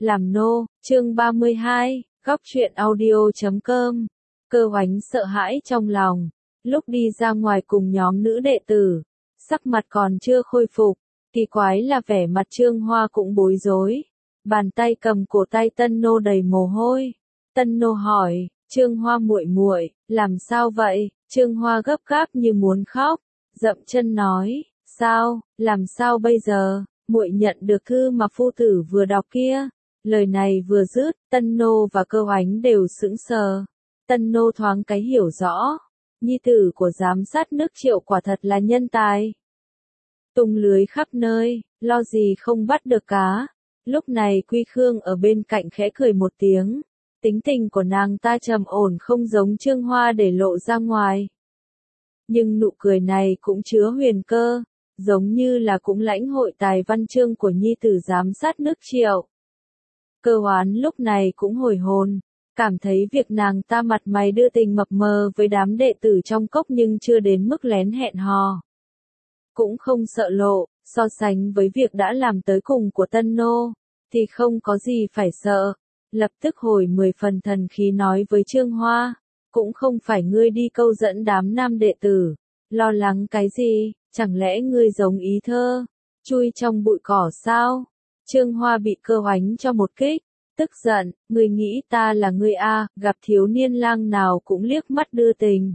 Làm nô, chương 32, góc truyện audio.com. Cơ Oánh sợ hãi trong lòng, lúc đi ra ngoài cùng nhóm nữ đệ tử, sắc mặt còn chưa khôi phục, kỳ quái là vẻ mặt Trương Hoa cũng bối rối, bàn tay cầm cổ tay Tân Nô đầy mồ hôi. Tân Nô hỏi, Trương Hoa muội muội, làm sao vậy? Trương Hoa gấp gáp như muốn khóc, dậm chân nói, sao, làm sao bây giờ? Muội nhận được thư mà phu tử vừa đọc kia. Lời này vừa dứt, Tân Nô và Cơ Oánh đều sững sờ. Tân Nô thoáng cái hiểu rõ, nhi tử của giám sát nước Triệu quả thật là nhân tài. Tung lưới khắp nơi, lo gì không bắt được cá. Lúc này Quy Khương ở bên cạnh khẽ cười một tiếng, tính tình của nàng ta trầm ổn không giống Trương Hoa để lộ ra ngoài. Nhưng nụ cười này cũng chứa huyền cơ, giống như là cũng lãnh hội tài văn chương của nhi tử giám sát nước Triệu. Cơ Hoán lúc này cũng hồi hồn, cảm thấy việc nàng ta mặt mày đưa tình mập mờ với đám đệ tử trong cốc nhưng chưa đến mức lén hẹn hò. Cũng không sợ lộ, so sánh với việc đã làm tới cùng của Tân Nô, thì không có gì phải sợ. Lập tức hồi 10 phần thần khí nói với Trương Hoa, cũng không phải ngươi đi câu dẫn đám nam đệ tử, lo lắng cái gì, chẳng lẽ ngươi giống ý thơ, chui trong bụi cỏ sao? Trương Hoa bị Cơ Oánh cho một kích, tức giận, ngươi nghĩ ta là ngươi a, gặp thiếu niên lang nào cũng liếc mắt đưa tình.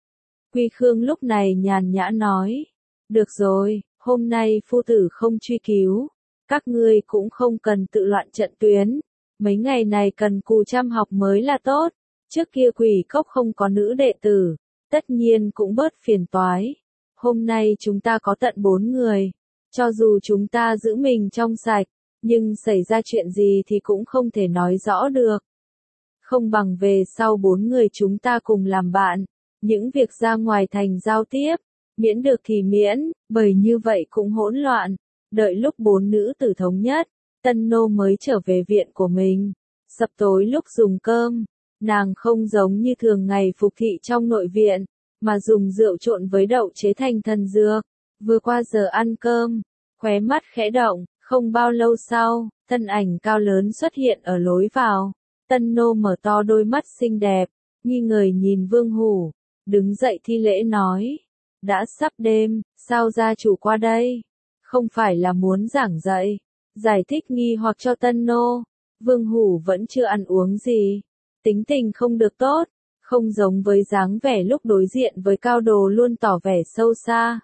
Quy Khương lúc này nhàn nhã nói, được rồi, hôm nay phu tử không truy cứu, các ngươi cũng không cần tự loạn trận tuyến, mấy ngày này cần cù chăm học mới là tốt, trước kia Quỷ Cốc không có nữ đệ tử, tất nhiên cũng bớt phiền toái. Hôm nay chúng ta có tận 4 người, cho dù chúng ta giữ mình trong sạch, nhưng xảy ra chuyện gì thì cũng không thể nói rõ được. Không bằng về sau 4 người chúng ta cùng làm bạn, những việc ra ngoài thành giao tiếp, miễn được thì miễn, bởi như vậy cũng hỗn loạn. Đợi lúc 4 nữ tử thống nhất, Tân Nô mới trở về viện của mình. Sập tối lúc dùng cơm, nàng không giống như thường ngày phục thị trong nội viện, mà dùng rượu trộn với đậu chế thành thần dược. Vừa qua giờ ăn cơm, khóe mắt khẽ động, không bao lâu sau, thân ảnh cao lớn xuất hiện ở lối vào. Tân Nô mở to đôi mắt xinh đẹp, nghi ngờ nhìn Vương Hủ, đứng dậy thi lễ nói, đã sắp đêm, sao gia chủ qua đây? Không phải là muốn giảng dạy, giải thích nghi hoặc cho Tân Nô. Vương Hủ vẫn chưa ăn uống gì, tính tình không được tốt, không giống với dáng vẻ lúc đối diện với Cao Đồ luôn tỏ vẻ sâu xa.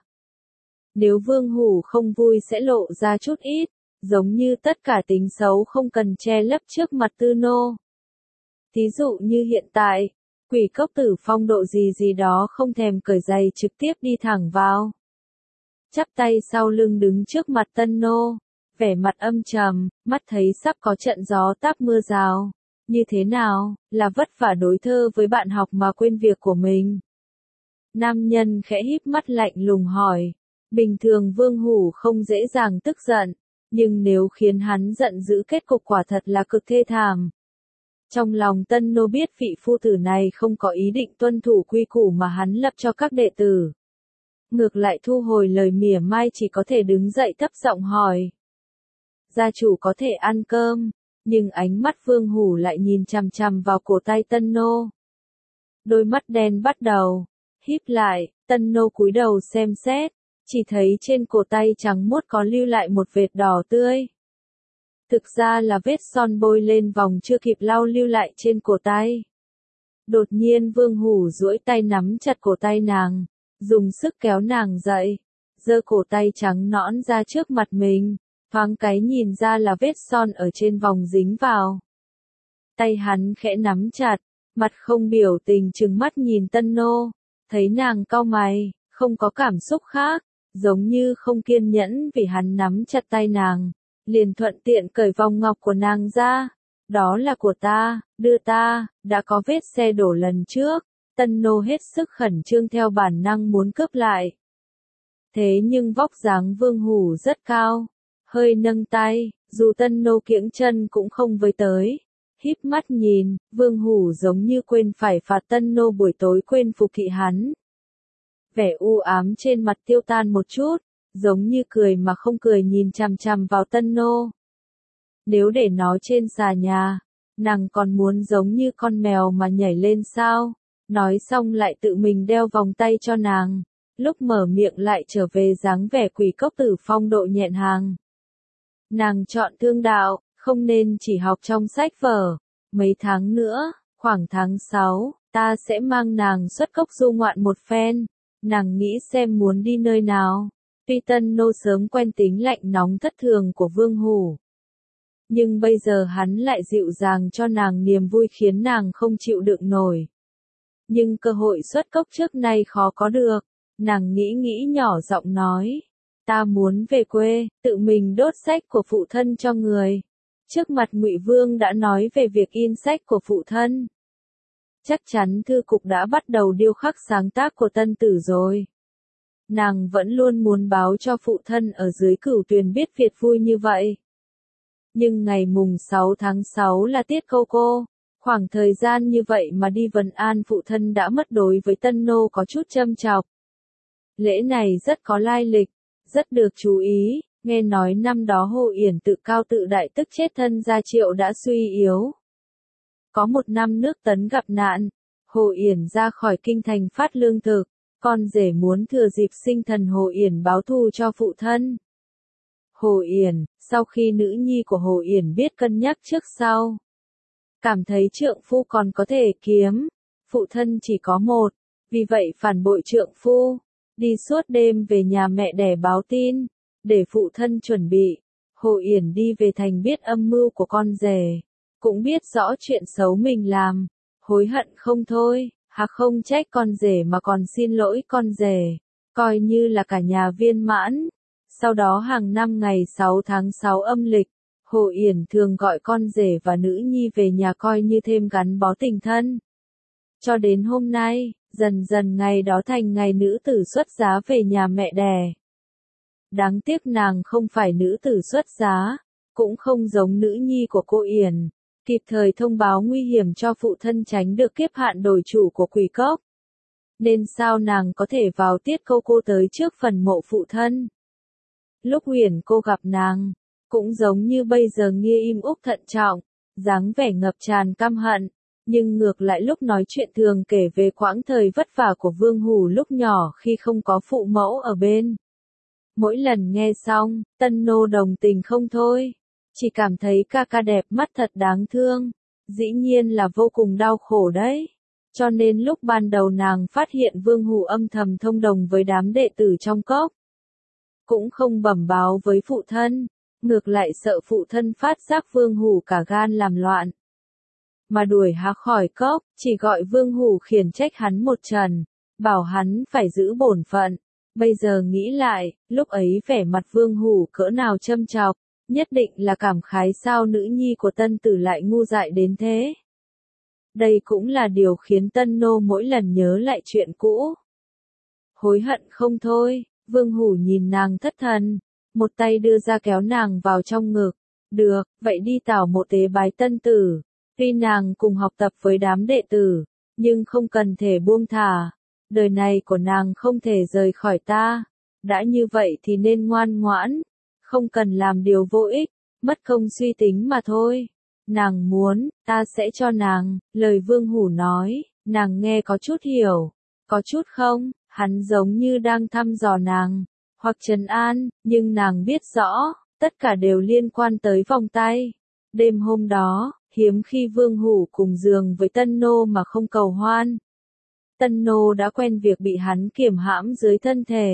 Nếu Vương Hủ không vui sẽ lộ ra chút ít, giống như tất cả tính xấu không cần che lấp trước mặt Tư Nô. Thí dụ như hiện tại, Quỷ Cốc Tử phong độ gì gì đó không thèm cởi giày trực tiếp đi thẳng vào. Chắp tay sau lưng đứng trước mặt Tân Nô, vẻ mặt âm trầm, mắt thấy sắp có trận gió táp mưa rào. Như thế nào, là vất vả đối thơ với bạn học mà quên việc của mình? Nam nhân khẽ híp mắt lạnh lùng hỏi. Bình thường Vương Hủ không dễ dàng tức giận, nhưng nếu khiến hắn giận dữ kết cục quả thật là cực thê thảm. Trong lòng Tân Nô biết vị phu tử này không có ý định tuân thủ quy củ mà hắn lập cho các đệ tử. Ngược lại thu hồi lời mỉa mai chỉ có thể đứng dậy thấp giọng hỏi. Gia chủ có thể ăn cơm, nhưng ánh mắt Vương Hủ lại nhìn chằm chằm vào cổ tay Tân Nô. Đôi mắt đen bắt đầu híp lại, Tân Nô cúi đầu xem xét, chỉ thấy trên cổ tay trắng muốt có lưu lại một vệt đỏ tươi. Thực ra là vết son bôi lên vòng chưa kịp lau lưu lại trên cổ tay. Đột nhiên Vương Hủ duỗi tay nắm chặt cổ tay nàng, dùng sức kéo nàng dậy, giơ cổ tay trắng nõn ra trước mặt mình, thoáng cái nhìn ra là vết son ở trên vòng dính vào. Tay hắn khẽ nắm chặt, mặt không biểu tình trừng mắt nhìn Tân Nô, thấy nàng cau mày, không có cảm xúc khác, giống như không kiên nhẫn vì hắn nắm chặt tay nàng, liền thuận tiện cởi vòng ngọc của nàng ra. Đó là của ta, đưa ta, đã có vết xe đổ lần trước. Tân Nô hết sức khẩn trương theo bản năng muốn cướp lại. Thế nhưng vóc dáng Vương Hủ rất cao, hơi nâng tay, dù Tân Nô kiễng chân cũng không với tới. Híp mắt nhìn, Vương Hủ giống như quên phải phạt Tân Nô buổi tối quên phục thị hắn. Vẻ u ám trên mặt tiêu tan một chút, giống như cười mà không cười nhìn chằm chằm vào Tân Nô. Nếu để nó trên xà nhà, nàng còn muốn giống như con mèo mà nhảy lên sao? Nói xong lại tự mình đeo vòng tay cho nàng, lúc mở miệng lại trở về dáng vẻ quỷ cốc tử phong độ nhẹn hàng. Nàng chọn thương đạo, không nên chỉ học trong sách vở. Mấy tháng nữa, khoảng tháng 6, ta sẽ mang nàng xuất cốc du ngoạn một phen. Nàng nghĩ xem muốn đi nơi nào. Tuy Tân Nô sớm quen tính lạnh nóng thất thường của Vương Hủ, nhưng bây giờ hắn lại dịu dàng cho nàng niềm vui khiến nàng không chịu đựng nổi. Nhưng cơ hội xuất cốc trước nay khó có được. Nàng nghĩ nhỏ giọng nói, ta muốn về quê, tự mình đốt sách của phụ thân cho người. Trước mặt Ngụy Vương đã nói về việc in sách của phụ thân. Chắc chắn thư cục đã bắt đầu điêu khắc sáng tác của tân tử rồi. Nàng vẫn luôn muốn báo cho phụ thân ở dưới Cửu Tuyền biết việc vui như vậy. Nhưng ngày mùng 6 tháng 6 là tiết câu cô. Khoảng thời gian như vậy mà đi vấn an phụ thân đã mất, đối với Tân Nô có chút châm chọc. Lễ này rất có lai lịch, rất được chú ý. Nghe nói năm đó Hồ Yển tự cao tự đại tức chết thân gia Triệu đã suy yếu. Có một năm nước Tấn gặp nạn, Hồ Yển ra khỏi kinh thành phát lương thực, con rể muốn thừa dịp sinh thần Hồ Yển báo thù cho phụ thân. Hồ Yển, sau khi nữ nhi của Hồ Yển biết cân nhắc trước sau, cảm thấy trượng phu còn có thể kiếm, phụ thân chỉ có một, vì vậy phản bội trượng phu, đi suốt đêm về nhà mẹ đẻ báo tin, để phụ thân chuẩn bị. Hồ Yển đi về thành biết âm mưu của con rể, cũng biết rõ chuyện xấu mình làm, hối hận không thôi, không trách con rể mà còn xin lỗi con rể, coi như là cả nhà viên mãn. Sau đó hàng năm ngày 6 tháng 6 âm lịch, Hồ Yển thường gọi con rể và nữ nhi về nhà coi như thêm gắn bó tình thân. Cho đến hôm nay, dần dần ngày đó thành ngày nữ tử xuất giá về nhà mẹ đẻ. Đáng tiếc nàng không phải nữ tử xuất giá, cũng không giống nữ nhi của cô Yển, kịp thời thông báo nguy hiểm cho phụ thân tránh được kiếp hạn đổi chủ của quỷ cốc. Nên sao nàng có thể vào tiết câu cô tới trước phần mộ phụ thân. Lúc Uyển cô gặp nàng, cũng giống như bây giờ Nghia im úc thận trọng, dáng vẻ ngập tràn căm hận, nhưng ngược lại lúc nói chuyện thường kể về quãng thời vất vả của Vương Hủ lúc nhỏ khi không có phụ mẫu ở bên. Mỗi lần nghe xong, Tân Nô đồng tình không thôi, chỉ cảm thấy ca ca đẹp mắt thật đáng thương, dĩ nhiên là vô cùng đau khổ đấy. Cho nên lúc ban đầu nàng phát hiện Vương Hủ âm thầm thông đồng với đám đệ tử trong cốc, cũng không bẩm báo với phụ thân, ngược lại sợ phụ thân phát giác Vương Hủ cả gan làm loạn, mà đuổi hắn khỏi cốc, chỉ gọi Vương Hủ khiển trách hắn một trận, bảo hắn phải giữ bổn phận. Bây giờ nghĩ lại, lúc ấy vẻ mặt Vương Hủ cỡ nào châm chọc, nhất định là cảm khái sao nữ nhi của tân tử lại ngu dại đến thế. Đây cũng là điều khiến Tân Nô mỗi lần nhớ lại chuyện cũ, hối hận không thôi. Vương Hủ nhìn nàng thất thần, một tay đưa ra kéo nàng vào trong ngực. Được, vậy đi tảo mộ tế bái tân tử. Tuy nàng cùng học tập với đám đệ tử, nhưng không cần thể buông thả. Đời này của nàng không thể rời khỏi ta. Đã như vậy thì nên ngoan ngoãn, không cần làm điều vô ích, mất công suy tính mà thôi. Nàng muốn, ta sẽ cho nàng. Lời Vương Hủ nói, nàng nghe có chút hiểu, có chút không. Hắn giống như đang thăm dò nàng, hoặc trấn an, nhưng nàng biết rõ, tất cả đều liên quan tới vòng tay. Đêm hôm đó, hiếm khi Vương Hủ cùng giường với Tân Nô mà không cầu hoan. Tân Nô đã quen việc bị hắn kiềm hãm dưới thân thể,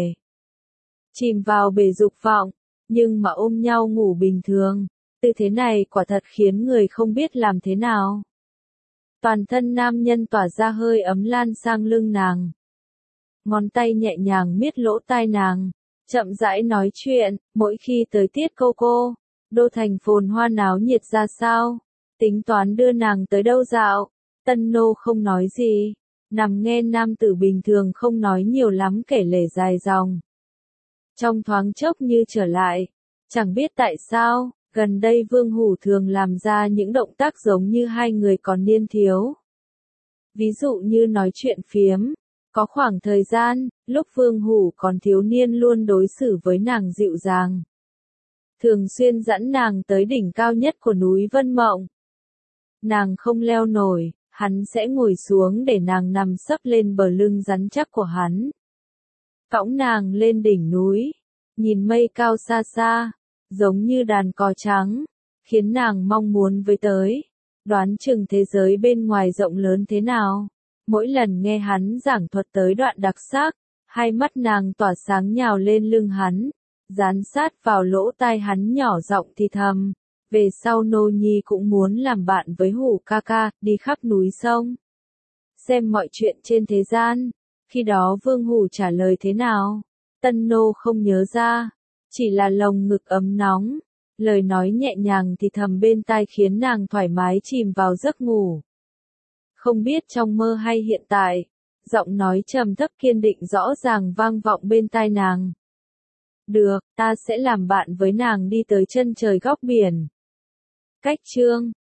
chìm vào bể dục vọng, nhưng mà ôm nhau ngủ bình thường, tư thế này quả thật khiến người không biết làm thế nào. Toàn thân nam nhân tỏa ra hơi ấm lan sang lưng nàng. Ngón tay nhẹ nhàng miết lỗ tai nàng, chậm rãi nói chuyện. Mỗi khi tới tiết câu cô, đô thành phồn hoa náo nhiệt ra sao, tính toán đưa nàng tới đâu dạo. Tân Nô không nói gì, nằm nghe nam tử bình thường không nói nhiều lắm kể lể dài dòng. Trong thoáng chốc như trở lại, chẳng biết tại sao, gần đây Vương Hủ thường làm ra những động tác giống như hai người còn niên thiếu. Ví dụ như nói chuyện phiếm. Có khoảng thời gian, lúc Vương Hủ còn thiếu niên luôn đối xử với nàng dịu dàng, thường xuyên dẫn nàng tới đỉnh cao nhất của núi Vân Mộng. Nàng không leo nổi, hắn sẽ ngồi xuống để nàng nằm sấp lên bờ lưng rắn chắc của hắn. Cõng nàng lên đỉnh núi, nhìn mây cao xa xa, giống như đàn cò trắng, khiến nàng mong muốn với tới. Đoán chừng thế giới bên ngoài rộng lớn thế nào. Mỗi lần nghe hắn giảng thuật tới đoạn đặc sắc, hai mắt nàng tỏa sáng nhào lên lưng hắn, dán sát vào lỗ tai hắn nhỏ giọng thì thầm. Về sau nô nhi cũng muốn làm bạn với Hủ ca ca, đi khắp núi sông. Xem mọi chuyện trên thế gian. Khi đó Vương Hủ trả lời thế nào? Tân nô không nhớ ra, chỉ là lồng ngực ấm nóng. Lời nói nhẹ nhàng thì thầm bên tai khiến nàng thoải mái chìm vào giấc ngủ. Không biết trong mơ hay hiện tại, giọng nói trầm thấp kiên định rõ ràng vang vọng bên tai nàng. Được, ta sẽ làm bạn với nàng đi tới chân trời góc biển. Cách chương